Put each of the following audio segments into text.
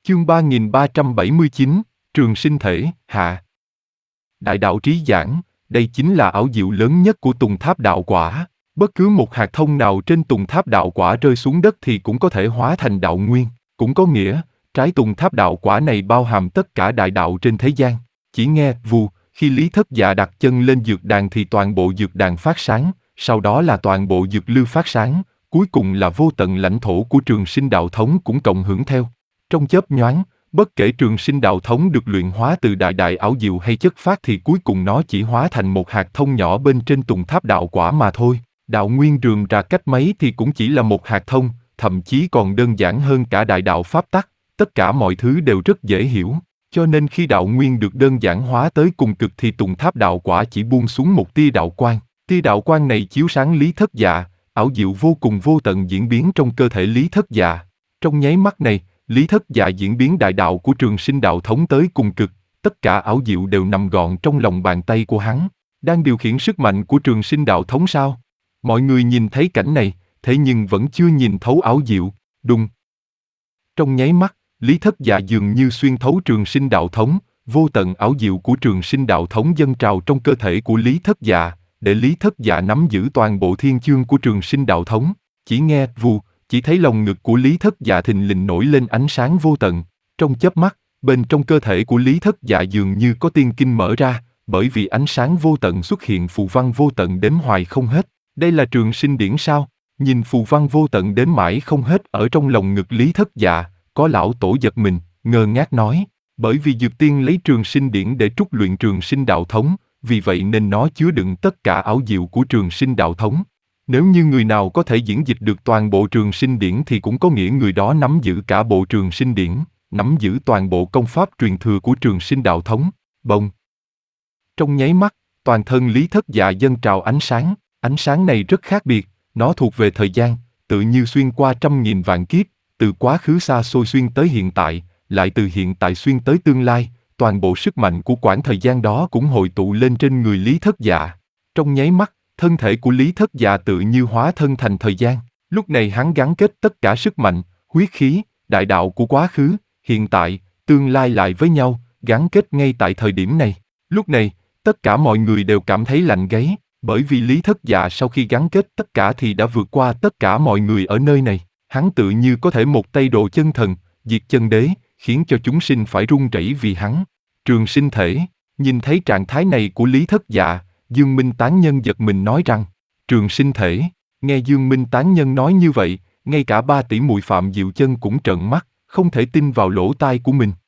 Chương 3379, Trường sinh thể, hạ. Đại đạo trí giảng, đây chính là ảo diệu lớn nhất của Tùng Tháp Đạo Quả. Bất cứ một hạt thông nào trên Tùng Tháp Đạo Quả rơi xuống đất thì cũng có thể hóa thành đạo nguyên, cũng có nghĩa, trái Tùng Tháp Đạo Quả này bao hàm tất cả đại đạo trên thế gian. Chỉ nghe vù, khi Lý Thất Dạ đặt chân lên dược đàn thì toàn bộ dược đàn phát sáng, sau đó là toàn bộ dược lưu phát sáng, cuối cùng là vô tận lãnh thổ của Trường Sinh Đạo Thống cũng cộng hưởng theo. Trong chớp nhoáng, bất kể Trường Sinh Đạo Thống được luyện hóa từ đại đại ảo diệu hay chất phát thì cuối cùng nó chỉ hóa thành một hạt thông nhỏ bên trên Tùng Tháp Đạo Quả mà thôi. Đạo nguyên rườm rà cách mấy thì cũng chỉ là một hạt thông, thậm chí còn đơn giản hơn cả đại đạo pháp tắc, tất cả mọi thứ đều rất dễ hiểu. Cho nên khi đạo nguyên được đơn giản hóa tới cùng cực thì Tùng Tháp Đạo Quả chỉ buông xuống một tia đạo quang. Tia đạo quang này chiếu sáng Lý Thất Dạ, ảo diệu vô cùng vô tận diễn biến trong cơ thể Lý Thất Dạ. Trong nháy mắt này, Lý Thất Dạ diễn biến đại đạo của Trường Sinh Đạo Thống tới cùng cực, tất cả ảo diệu đều nằm gọn trong lòng bàn tay của hắn. Đang điều khiển sức mạnh của Trường Sinh Đạo Thống sao? Mọi người nhìn thấy cảnh này, thế nhưng vẫn chưa nhìn thấu ảo diệu. Đùng. Trong nháy mắt, Lý Thất Dạ dường như xuyên thấu Trường Sinh Đạo Thống, vô tận ảo diệu của Trường Sinh Đạo Thống dâng trào trong cơ thể của Lý Thất Dạ, để Lý Thất Dạ nắm giữ toàn bộ thiên chương của Trường Sinh Đạo Thống. Chỉ nghe vù, chỉ thấy lòng ngực của Lý Thất Dạ thình lình nổi lên ánh sáng vô tận. Trong chớp mắt, bên trong cơ thể của Lý Thất Dạ dường như có tiên kinh mở ra, bởi vì ánh sáng vô tận xuất hiện phù văn vô tận đếm hoài không hết. Đây là Trường Sinh Điển sao? Nhìn phù văn vô tận đếm mãi không hết ở trong lòng ngực Lý Thất Dạ, có lão tổ giật mình, ngơ ngác nói, bởi vì Dược Tiên lấy Trường Sinh Điển để trúc luyện Trường Sinh Đạo Thống, vì vậy nên nó chứa đựng tất cả ảo diệu của Trường Sinh Đạo Thống. Nếu như người nào có thể diễn dịch được toàn bộ Trường Sinh Điển thì cũng có nghĩa người đó nắm giữ cả bộ Trường Sinh Điển, nắm giữ toàn bộ công pháp truyền thừa của Trường Sinh Đạo Thống. Bông! Trong nháy mắt, toàn thân Lý Thất Dạ dâng trào ánh sáng này rất khác biệt, nó thuộc về thời gian, tự như xuyên qua trăm nghìn vạn kiếp, từ quá khứ xa xôi xuyên tới hiện tại, lại từ hiện tại xuyên tới tương lai, toàn bộ sức mạnh của quãng thời gian đó cũng hội tụ lên trên người Lý Thất Dạ. Trong nháy mắt, thân thể của Lý Thất Dạ tự như hóa thân thành thời gian, lúc này hắn gắn kết tất cả sức mạnh, huyết khí, đại đạo của quá khứ, hiện tại, tương lai lại với nhau, gắn kết ngay tại thời điểm này. Lúc này, tất cả mọi người đều cảm thấy lạnh gáy, bởi vì Lý Thất Dạ sau khi gắn kết tất cả thì đã vượt qua tất cả mọi người ở nơi này. Hắn tự như có thể một tay độ chân thần, diệt chân đế, khiến cho chúng sinh phải run rẩy vì hắn. Trường sinh thể, nhìn thấy trạng thái này của Lý Thất Dạ, Dương Minh Tán Nhân giật mình nói rằng, Trường sinh thể. Nghe Dương Minh Tán Nhân nói như vậy, ngay cả 3 tỷ muội Phạm Diệu Chân cũng trợn mắt, không thể tin vào lỗ tai của mình.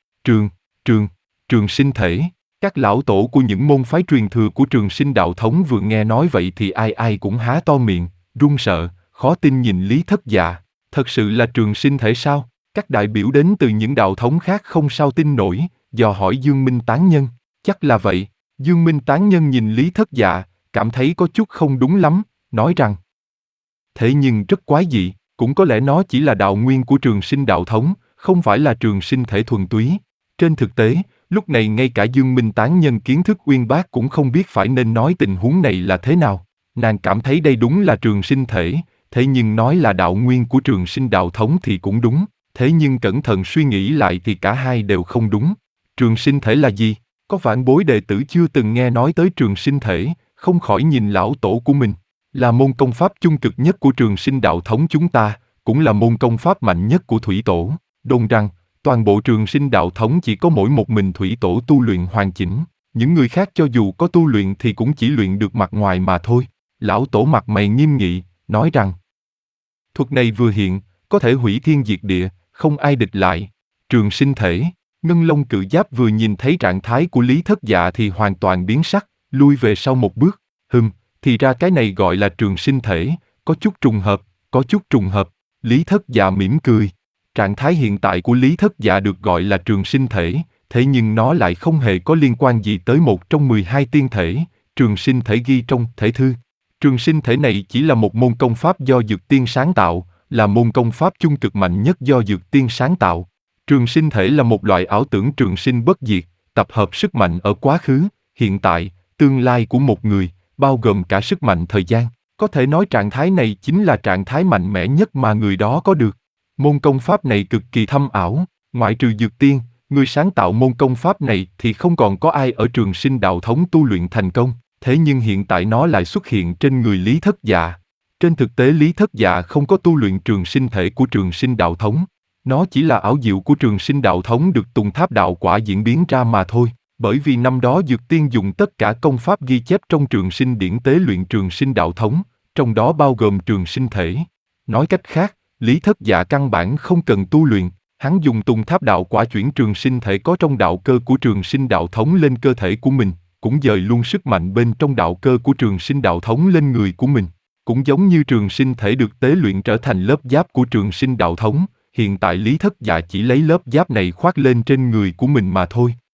Trường sinh thể. Các lão tổ của những môn phái truyền thừa của Trường Sinh Đạo Thống vừa nghe nói vậy thì ai ai cũng há to miệng, run sợ, khó tin nhìn Lý Thất Dạ. Thật sự là trường sinh thể sao? Các đại biểu đến từ những đạo thống khác không sao tin nổi, dò hỏi Dương Minh Tán Nhân. Chắc là vậy. Dương Minh Tán Nhân nhìn Lý Thất Dạ, cảm thấy có chút không đúng lắm, nói rằng thế nhưng rất quái dị, cũng có lẽ nó chỉ là đạo nguyên của Trường Sinh Đạo Thống, không phải là trường sinh thể thuần túy. Trên thực tế, lúc này ngay cả Dương Minh Tán Nhân kiến thức uyên bác cũng không biết phải nên nói tình huống này là thế nào. Nàng cảm thấy đây đúng là trường sinh thể, thế nhưng nói là đạo nguyên của Trường Sinh Đạo Thống thì cũng đúng, thế nhưng cẩn thận suy nghĩ lại thì cả hai đều không đúng. Trường sinh thể là gì? Có vạn bối đệ tử chưa từng nghe nói tới trường sinh thể, không khỏi nhìn lão tổ của mình. Là môn công pháp chung cực nhất của Trường Sinh Đạo Thống chúng ta, cũng là môn công pháp mạnh nhất của Thủy Tổ. Đồn rằng, toàn bộ Trường Sinh Đạo Thống chỉ có mỗi một mình Thủy Tổ tu luyện hoàn chỉnh, những người khác cho dù có tu luyện thì cũng chỉ luyện được mặt ngoài mà thôi. Lão tổ mặt mày nghiêm nghị, nói rằng thuật này vừa hiện, có thể hủy thiên diệt địa, không ai địch lại. Trường sinh thể. Ngân Long Cự Giáp vừa nhìn thấy trạng thái của Lý Thất Dạ thì hoàn toàn biến sắc, lui về sau một bước. Thì ra cái này gọi là trường sinh thể, có chút trùng hợp. Lý Thất Dạ mỉm cười. Trạng thái hiện tại của Lý Thất Dạ được gọi là trường sinh thể, thế nhưng nó lại không hề có liên quan gì tới một trong 12 tiên thể, trường sinh thể ghi trong thể thư. Trường sinh thể này chỉ là một môn công pháp do Dược Tiên sáng tạo, là môn công pháp chung cực mạnh nhất do Dược Tiên sáng tạo. Trường sinh thể là một loại ảo tưởng trường sinh bất diệt, tập hợp sức mạnh ở quá khứ, hiện tại, tương lai của một người, bao gồm cả sức mạnh thời gian. Có thể nói trạng thái này chính là trạng thái mạnh mẽ nhất mà người đó có được. Môn công pháp này cực kỳ thâm ảo, Ngoại trừ Dược Tiên, người sáng tạo môn công pháp này thì không còn có ai ở Trường Sinh Đạo Thống tu luyện thành công, thế nhưng hiện tại nó lại xuất hiện trên người Lý Thất Dạ. Trên thực tế Lý Thất Dạ không có tu luyện trường sinh thể của Trường Sinh Đạo Thống. Nó chỉ là ảo diệu của Trường Sinh Đạo Thống được Tùng Tháp Đạo Quả diễn biến ra mà thôi. Bởi vì năm đó Dược Tiên dùng tất cả công pháp ghi chép trong Trường Sinh Điển tế luyện Trường Sinh Đạo Thống, trong đó bao gồm Trường Sinh Thể. Nói cách khác, Lý Thất Dạ căn bản không cần tu luyện, hắn dùng Tùng Tháp Đạo Quả chuyển Trường Sinh Thể có trong đạo cơ của Trường Sinh Đạo Thống lên cơ thể của mình, cũng dời luôn sức mạnh bên trong đạo cơ của Trường Sinh Đạo Thống lên người của mình. Cũng giống như Trường Sinh Thể được tế luyện trở thành lớp giáp của Trường Sinh Đạo Thống, hiện tại Lý Thất Dạ chỉ lấy lớp giáp này khoác lên trên người của mình mà thôi.